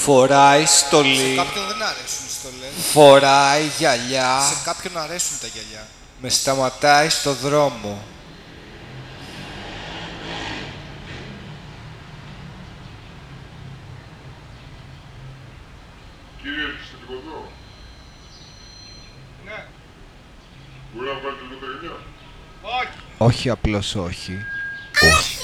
Φοράει στολή. Σε κάποιον δεν αρέσουν οι στολές. Φοράει γυαλιά. Σε κάποιον αρέσουν τα γυαλιά. Με σταματάει στο δρόμο. Κύριε, έχετε τίποτα εδώ? Ναι. Μπορεί να βγάλετε λίγο τα γυαλιά? Όχι. Όχι απλώς όχι. Όχι.